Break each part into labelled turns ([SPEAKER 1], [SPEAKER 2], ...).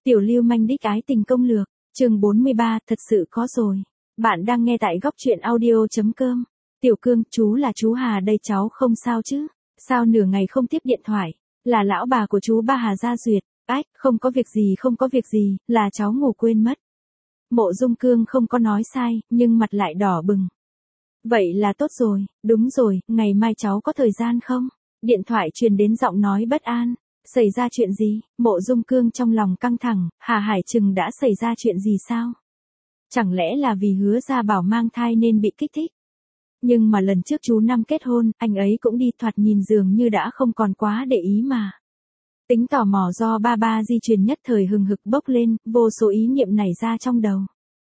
[SPEAKER 1] Tiểu lưu manh đích ái tình công lược, chương 43, thật sự có rồi. Bạn đang nghe tại góc truyện audio.com. Tiểu Cương, chú là chú Hà đây, cháu không sao chứ? Sao nửa ngày không tiếp điện thoại? Là lão bà của chú ba Hà Gia Duyệt. Ách, không có việc gì, là cháu ngủ quên mất. Mộ Dung Cương không có nói sai, nhưng mặt lại đỏ bừng. Vậy là tốt rồi, đúng rồi, ngày mai cháu có thời gian không? Điện thoại truyền đến giọng nói bất an. Xảy ra chuyện gì? Mộ Dung Cương trong lòng căng thẳng, Hà Hải Trừng đã xảy ra chuyện gì sao? Chẳng lẽ là vì Hứa Gia Bảo mang thai nên bị kích thích? Nhưng mà lần trước chú Năm kết hôn, anh ấy cũng đi, thoạt nhìn dường như đã không còn quá để ý mà. Tính tò mò do ba di truyền nhất thời hừng hực bốc lên, vô số ý niệm nảy ra trong đầu.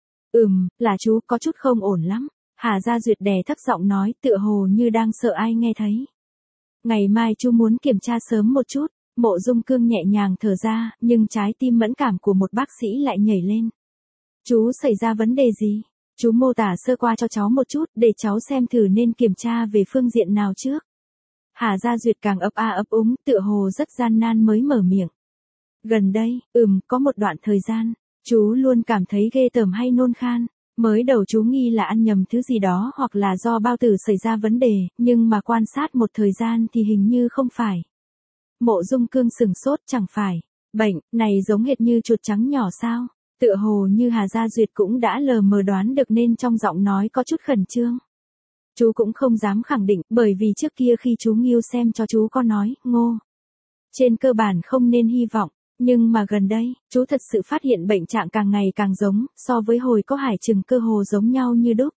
[SPEAKER 1] Là chú có chút không ổn lắm. Hà Gia Duyệt đè thấp giọng nói, tựa hồ như đang sợ ai nghe thấy. Ngày mai chú muốn kiểm tra sớm một chút. Mộ Dung Cương nhẹ nhàng thở ra, nhưng trái tim mẫn cảm của một bác sĩ lại nhảy lên. Chú xảy ra vấn đề gì? Chú mô tả sơ qua cho cháu một chút, để cháu xem thử nên kiểm tra về phương diện nào trước. Hà Gia Duyệt càng ấp a ấp úng, tựa hồ rất gian nan mới mở miệng. Gần đây, có một đoạn thời gian, chú luôn cảm thấy ghê tởm hay nôn khan. Mới đầu chú nghi là ăn nhầm thứ gì đó hoặc là do bao tử xảy ra vấn đề, nhưng mà quan sát một thời gian thì hình như không phải. Mộ Dung Cương sừng sốt, chẳng phải. Bệnh này giống hệt như chuột trắng nhỏ sao? Tựa hồ như Hà Gia Duyệt cũng đã lờ mờ đoán được nên trong giọng nói có chút khẩn trương. Chú cũng không dám khẳng định, bởi vì trước kia khi chú nghiêu xem cho chú có nói, Ngô. Trên cơ bản không nên hy vọng, nhưng mà gần đây, chú thật sự phát hiện bệnh trạng càng ngày càng giống, so với hồi có Hải Trừng cơ hồ giống nhau như đúc.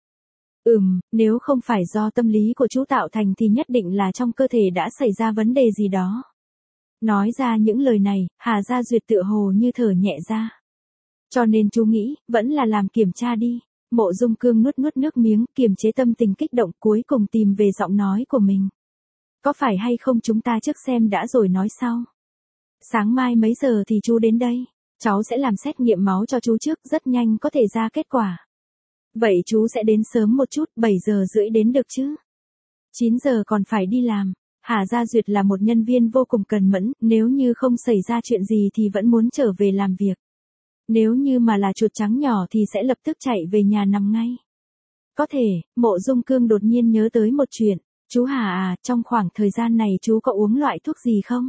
[SPEAKER 1] Nếu không phải do tâm lý của chú tạo thành thì nhất định là trong cơ thể đã xảy ra vấn đề gì đó. Nói ra những lời này, Hà Gia Duyệt tựa hồ như thở nhẹ ra. Cho nên chú nghĩ, vẫn là làm kiểm tra đi. Mộ Dung Cương nuốt nước miếng, kiềm chế tâm tình kích động, cuối cùng tìm về giọng nói của mình. Có phải hay không chúng ta trước xem đã rồi nói sau. Sáng mai mấy giờ thì chú đến đây? Cháu sẽ làm xét nghiệm máu cho chú trước, rất nhanh có thể ra kết quả. Vậy chú sẽ đến sớm một chút, 7 giờ rưỡi đến được chứ? 9 giờ còn phải đi làm. Hà Gia Duyệt là một nhân viên vô cùng cần mẫn, nếu như không xảy ra chuyện gì thì vẫn muốn trở về làm việc. Nếu như mà là chuột trắng nhỏ thì sẽ lập tức chạy về nhà nằm ngay. Có thể, Mộ Dung Cương đột nhiên nhớ tới một chuyện. Chú Hà à, trong khoảng thời gian này chú có uống loại thuốc gì không?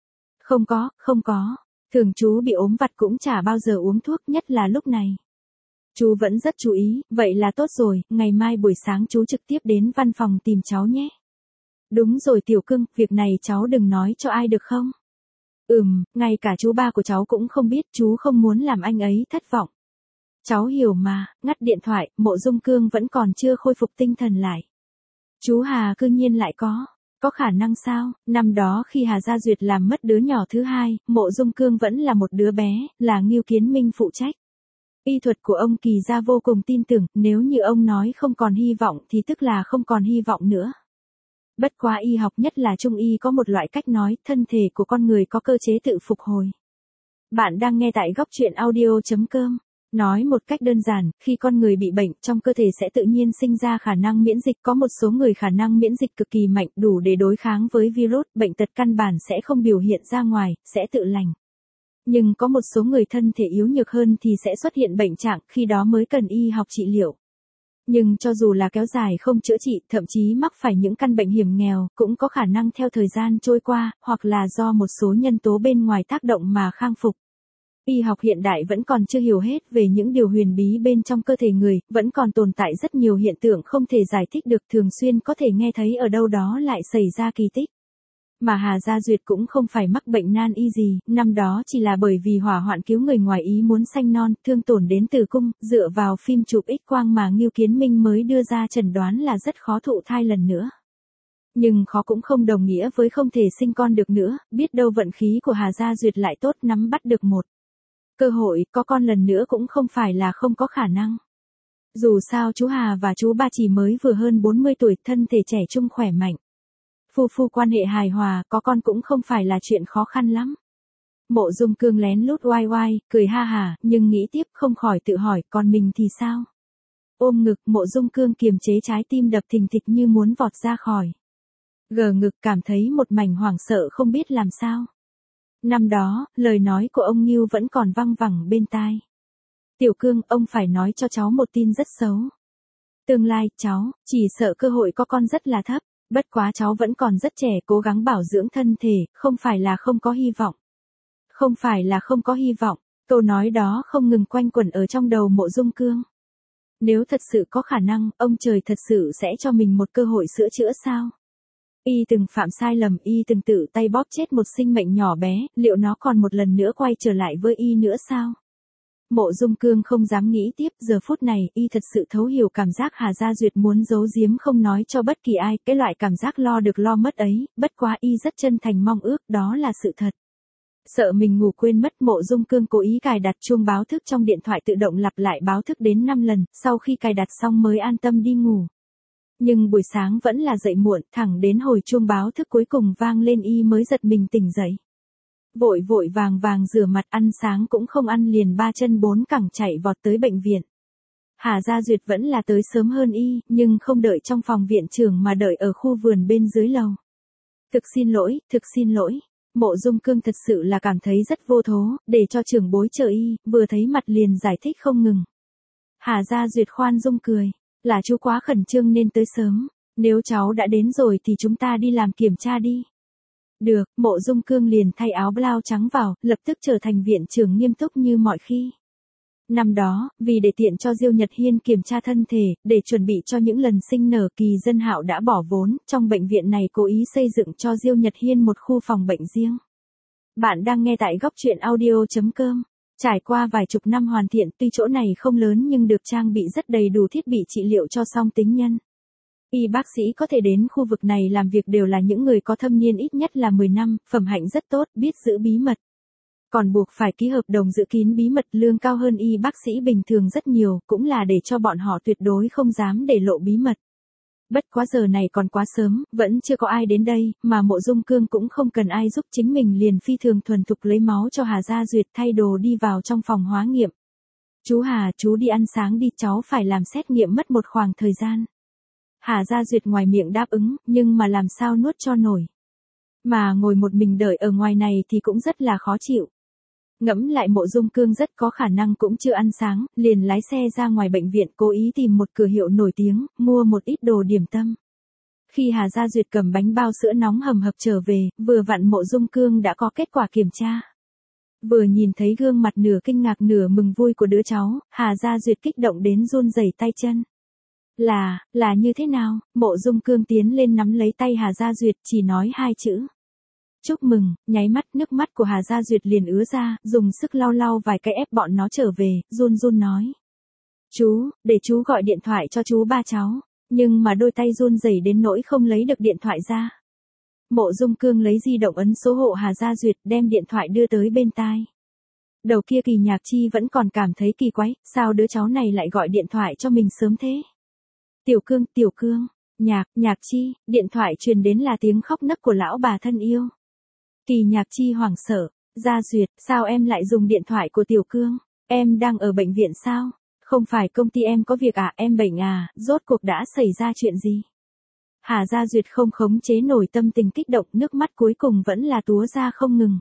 [SPEAKER 1] Không có. Thường chú bị ốm vặt cũng chả bao giờ uống thuốc, nhất là lúc này. Chú vẫn rất chú ý, vậy là tốt rồi, ngày mai buổi sáng chú trực tiếp đến văn phòng tìm cháu nhé. Đúng rồi Tiểu Cương, việc này cháu đừng nói cho ai được không? Ngay cả chú ba của cháu cũng không biết, chú không muốn làm anh ấy thất vọng. Cháu hiểu mà. Ngắt điện thoại, Mộ Dung Cương vẫn còn chưa khôi phục tinh thần lại. Chú Hà cư nhiên lại có khả năng sao? Năm đó khi Hà Gia Duyệt làm mất đứa nhỏ thứ hai, Mộ Dung Cương vẫn là một đứa bé, là Ngưu Kiến Minh phụ trách. Y thuật của ông Kỳ gia vô cùng tin tưởng, nếu như ông nói không còn hy vọng thì tức là không còn hy vọng nữa. Bất quá y học nhất là Trung y có một loại cách nói, thân thể của con người có cơ chế tự phục hồi. Bạn đang nghe tại góc truyện audio.com. Nói một cách đơn giản, khi con người bị bệnh, trong cơ thể sẽ tự nhiên sinh ra khả năng miễn dịch. Có một số người khả năng miễn dịch cực kỳ mạnh, đủ để đối kháng với virus, bệnh tật căn bản sẽ không biểu hiện ra ngoài, sẽ tự lành. Nhưng có một số người thân thể yếu nhược hơn thì sẽ xuất hiện bệnh trạng, khi đó mới cần y học trị liệu. Nhưng cho dù là kéo dài không chữa trị, thậm chí mắc phải những căn bệnh hiểm nghèo, cũng có khả năng theo thời gian trôi qua, hoặc là do một số nhân tố bên ngoài tác động mà khang phục. Y học hiện đại vẫn còn chưa hiểu hết về những điều huyền bí bên trong cơ thể người, vẫn còn tồn tại rất nhiều hiện tượng không thể giải thích được, thường xuyên có thể nghe thấy ở đâu đó lại xảy ra kỳ tích. Mà Hà Gia Duyệt cũng không phải mắc bệnh nan y gì, năm đó chỉ là bởi vì hỏa hoạn cứu người ngoài ý muốn sanh non, thương tổn đến tử cung, dựa vào phim chụp X-quang mà Ngưu Kiến Minh mới đưa ra chẩn đoán là rất khó thụ thai lần nữa. Nhưng khó cũng không đồng nghĩa với không thể sinh con được nữa, biết đâu vận khí của Hà Gia Duyệt lại tốt, nắm bắt được một cơ hội, có con lần nữa cũng không phải là không có khả năng. Dù sao chú Hà và chú ba chỉ mới vừa hơn 40 tuổi, thân thể trẻ trung khỏe mạnh. Phu quan hệ hài hòa, có con cũng không phải là chuyện khó khăn lắm. Mộ Dung Cương lén lút oai, cười ha hả, nhưng nghĩ tiếp không khỏi tự hỏi, còn mình thì sao? Ôm ngực, Mộ Dung Cương kiềm chế trái tim đập thình thịch như muốn vọt ra khỏi. Gờ ngực, cảm thấy một mảnh hoảng sợ không biết làm sao. Năm đó, lời nói của ông Ngưu vẫn còn văng vẳng bên tai. Tiểu Cương, ông phải nói cho cháu một tin rất xấu. Tương lai, cháu, chỉ sợ cơ hội có con rất là thấp, bất quá cháu vẫn còn rất trẻ, cố gắng bảo dưỡng thân thể, không phải là không có hy vọng. Không phải là không có hy vọng, câu nói đó không ngừng quanh quẩn ở trong đầu Mộ Dung Cương. Nếu thật sự có khả năng, ông trời thật sự sẽ cho mình một cơ hội sửa chữa sao? Y từng phạm sai lầm, Y từng tự tay bóp chết một sinh mệnh nhỏ bé, liệu nó còn một lần nữa quay trở lại với Y nữa sao? Mộ Dung Cương không dám nghĩ tiếp, giờ phút này, Y thật sự thấu hiểu cảm giác Hà Gia Duyệt muốn giấu giếm không nói cho bất kỳ ai, cái loại cảm giác lo được lo mất ấy, bất quá Y rất chân thành mong ước, đó là sự thật. Sợ mình ngủ quên mất, Mộ Dung Cương cố ý cài đặt chuông báo thức trong điện thoại tự động lặp lại báo thức đến 5 lần, sau khi cài đặt xong mới an tâm đi ngủ. Nhưng buổi sáng vẫn là dậy muộn, thẳng đến hồi chuông báo thức cuối cùng vang lên Y mới giật mình tỉnh dậy. Vội vội vàng vàng rửa mặt, ăn sáng cũng không ăn, liền ba chân bốn cẳng chạy vọt tới bệnh viện. Hà Gia Duyệt vẫn là tới sớm hơn Y, nhưng không đợi trong phòng viện trưởng mà đợi ở khu vườn bên dưới lầu. Thực xin lỗi, thực xin lỗi. Mộ Dung Cương thật sự là cảm thấy rất vô thố, để cho trưởng bối chờ Y, vừa thấy mặt liền giải thích không ngừng. Hà Gia Duyệt khoan dung cười, là chú quá khẩn trương nên tới sớm, nếu cháu đã đến rồi thì chúng ta đi làm kiểm tra đi. Được, Mộ Dung Cương liền thay áo blau trắng vào, lập tức trở thành viện trưởng nghiêm túc như mọi khi. Năm đó, vì để tiện cho Diêu Nhật Hiên kiểm tra thân thể, để chuẩn bị cho những lần sinh nở, Kỳ Dân Hạo đã bỏ vốn, trong bệnh viện này cố ý xây dựng cho Diêu Nhật Hiên một khu phòng bệnh riêng. Bạn đang nghe tại góc truyện audio.com. Trải qua vài chục năm hoàn thiện, tuy chỗ này không lớn nhưng được trang bị rất đầy đủ thiết bị trị liệu cho song tính nhân. Y bác sĩ có thể đến khu vực này làm việc đều là những người có thâm niên ít nhất là 10 năm, phẩm hạnh rất tốt, biết giữ bí mật. Còn buộc phải ký hợp đồng giữ kín bí mật, lương cao hơn Y bác sĩ bình thường rất nhiều, cũng là để cho bọn họ tuyệt đối không dám để lộ bí mật. Bất quá giờ này còn quá sớm, vẫn chưa có ai đến đây, mà Mộ Dung Cương cũng không cần ai giúp, chính mình liền phi thường thuần thục lấy máu cho Hà Gia Duyệt, thay đồ đi vào trong phòng hóa nghiệm. Chú Hà, chú đi ăn sáng đi, cháu phải làm xét nghiệm mất một khoảng thời gian. Hà Gia Duyệt ngoài miệng đáp ứng, nhưng mà làm sao nuốt cho nổi. Mà ngồi một mình đợi ở ngoài này thì cũng rất là khó chịu. Ngẫm lại Mộ Dung Cương rất có khả năng cũng chưa ăn sáng, liền lái xe ra ngoài bệnh viện, cố ý tìm một cửa hiệu nổi tiếng, mua một ít đồ điểm tâm. Khi Hà Gia Duyệt cầm bánh bao sữa nóng hầm hập trở về, vừa vặn Mộ Dung Cương đã có kết quả kiểm tra. Vừa nhìn thấy gương mặt nửa kinh ngạc nửa mừng vui của đứa cháu, Hà Gia Duyệt kích động đến run rẩy tay chân. Là như thế nào? Mộ Dung Cương tiến lên nắm lấy tay Hà Gia Duyệt, chỉ nói hai chữ. Chúc mừng, nháy mắt nước mắt của Hà Gia Duyệt liền ứa ra, dùng sức lau lau vài cái ép bọn nó trở về, run run nói. Chú, để chú gọi điện thoại cho chú ba cháu, nhưng mà đôi tay run rẩy đến nỗi không lấy được điện thoại ra. Mộ Dung Cương lấy di động ấn số hộ Hà Gia Duyệt, đem điện thoại đưa tới bên tai. Đầu kia Kỳ Nhạc Chi vẫn còn cảm thấy kỳ quái, sao đứa cháu này lại gọi điện thoại cho mình sớm thế? Tiểu Cương, Nhạc Chi, điện thoại truyền đến là tiếng khóc nấc của lão bà thân yêu. Kỳ Nhạc Chi hoảng sợ, Gia Duyệt, sao em lại dùng điện thoại của Tiểu Cương? Em đang ở bệnh viện sao? Không phải công ty em có việc à, em bệnh à, rốt cuộc đã xảy ra chuyện gì? Hà Gia Duyệt không khống chế nổi tâm tình kích động, nước mắt cuối cùng vẫn là túa ra không ngừng.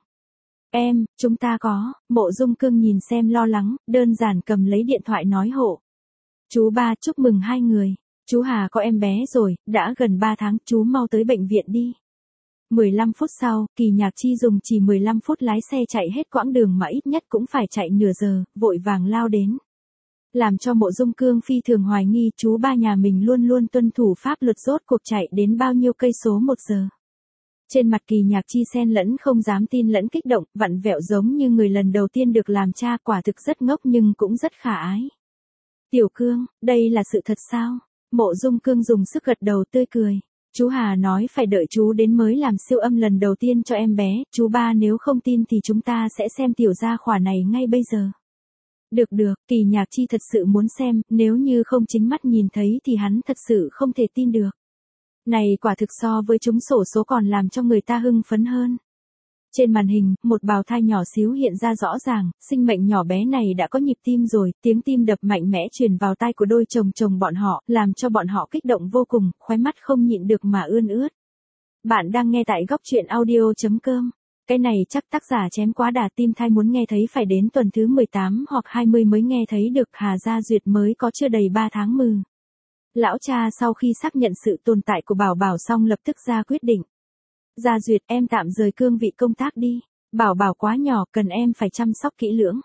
[SPEAKER 1] Chúng ta có, Mộ Dung Cương nhìn xem lo lắng, đơn giản cầm lấy điện thoại nói hộ. Chú ba, chúc mừng hai người. Chú Hà có em bé rồi, đã gần 3 tháng, chú mau tới bệnh viện đi. 15 phút sau, Kỳ Nhạc Chi dùng chỉ 15 phút lái xe chạy hết quãng đường mà ít nhất cũng phải chạy nửa giờ, vội vàng lao đến. Làm cho Mộ Dung Cương phi thường hoài nghi chú ba nhà mình luôn luôn tuân thủ pháp luật, rốt cuộc chạy đến bao nhiêu cây số 1 giờ. Trên mặt Kỳ Nhạc Chi xen lẫn không dám tin lẫn kích động, vặn vẹo giống như người lần đầu tiên được làm cha, quả thực rất ngốc nhưng cũng rất khả ái. Tiểu Cương, đây là sự thật sao? Mộ Dung Cương dùng sức gật đầu tươi cười. Chú Hà nói phải đợi chú đến mới làm siêu âm lần đầu tiên cho em bé, chú ba nếu không tin thì chúng ta sẽ xem tiểu gia khỏa này ngay bây giờ. Được, Kỳ Nhạc Chi thật sự muốn xem, nếu như không chính mắt nhìn thấy thì hắn thật sự không thể tin được. Này quả thực so với trúng xổ số còn làm cho người ta hưng phấn hơn. Trên màn hình, một bào thai nhỏ xíu hiện ra rõ ràng, sinh mệnh nhỏ bé này đã có nhịp tim rồi, tiếng tim đập mạnh mẽ truyền vào tai của đôi chồng bọn họ, làm cho bọn họ kích động vô cùng, khóe mắt không nhịn được mà ươn ướt. Bạn đang nghe tại góc truyện audio.com. Cái này chắc tác giả chém quá đà tim thai muốn nghe thấy phải đến tuần thứ 18 hoặc 20 mới nghe thấy được. Hà Gia Duyệt mới có chưa đầy 3 tháng mừ. Lão cha sau khi xác nhận sự tồn tại của Bảo Bảo xong lập tức ra quyết định. Gia Duyệt, em tạm rời cương vị công tác đi. Bảo Bảo quá nhỏ, cần em phải chăm sóc kỹ lưỡng.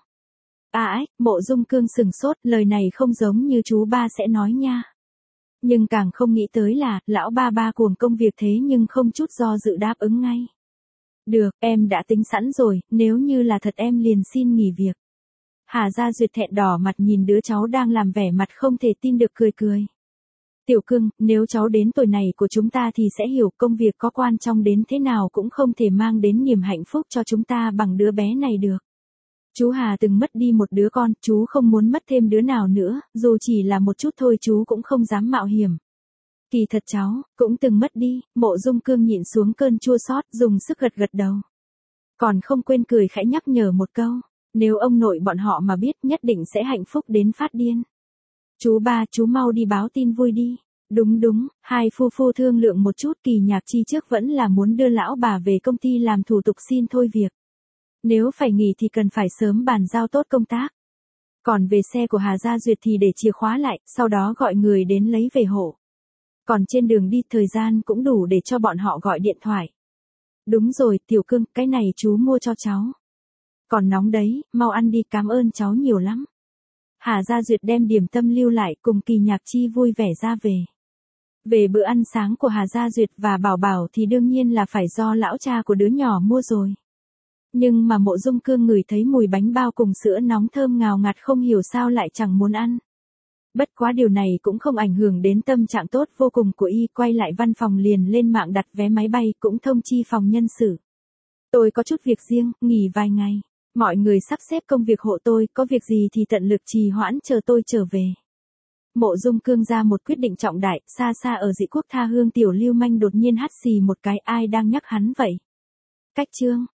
[SPEAKER 1] Mộ Dung Cương sừng sốt, lời này không giống như chú ba sẽ nói nha. Nhưng càng không nghĩ tới là, lão ba cuồng công việc thế nhưng không chút do dự đáp ứng ngay. Được, em đã tính sẵn rồi, nếu như là thật em liền xin nghỉ việc. Hà Gia Duyệt thẹn đỏ mặt nhìn đứa cháu đang làm vẻ mặt không thể tin được cười. Tiểu Cương, nếu cháu đến tuổi này của chúng ta thì sẽ hiểu công việc có quan trọng đến thế nào cũng không thể mang đến niềm hạnh phúc cho chúng ta bằng đứa bé này được. Chú Hà từng mất đi một đứa con, chú không muốn mất thêm đứa nào nữa, dù chỉ là một chút thôi chú cũng không dám mạo hiểm. Kỳ thật cháu, cũng từng mất đi. Mộ Dung Cương nhịn xuống cơn chua xót, dùng sức gật đầu. Còn không quên cười khẽ nhắc nhở một câu, nếu ông nội bọn họ mà biết nhất định sẽ hạnh phúc đến phát điên. Chú ba, chú mau đi báo tin vui đi. Đúng, hai phu thương lượng một chút. Kỳ Nhạc Chi trước vẫn là muốn đưa lão bà về công ty làm thủ tục xin thôi việc. Nếu phải nghỉ thì cần phải sớm bàn giao tốt công tác. Còn về xe của Hà Gia Duyệt thì để chìa khóa lại, sau đó gọi người đến lấy về hộ. Còn trên đường đi thời gian cũng đủ để cho bọn họ gọi điện thoại. Đúng rồi, Tiểu Cương, cái này chú mua cho cháu. Còn nóng đấy, mau ăn đi, cảm ơn cháu nhiều lắm. Hà Gia Duyệt đem điểm tâm lưu lại cùng Kỳ Nhạc Chi vui vẻ ra về. Về bữa ăn sáng của Hà Gia Duyệt và Bảo Bảo thì đương nhiên là phải do lão cha của đứa nhỏ mua rồi. Nhưng mà Mộ Dung Cương ngửi thấy mùi bánh bao cùng sữa nóng thơm ngào ngạt không hiểu sao lại chẳng muốn ăn. Bất quá điều này cũng không ảnh hưởng đến tâm trạng tốt vô cùng của y, quay lại văn phòng liền lên mạng đặt vé máy bay cũng thông chi phòng nhân sự. Tôi có chút việc riêng, nghỉ vài ngày. Mọi người sắp xếp công việc hộ tôi, có việc gì thì tận lực trì hoãn chờ tôi trở về. Mộ Dung Cương ra một quyết định trọng đại, xa ở Dị Quốc tha hương tiểu lưu manh đột nhiên hắt xì một cái, ai đang nhắc hắn vậy? Cách chương.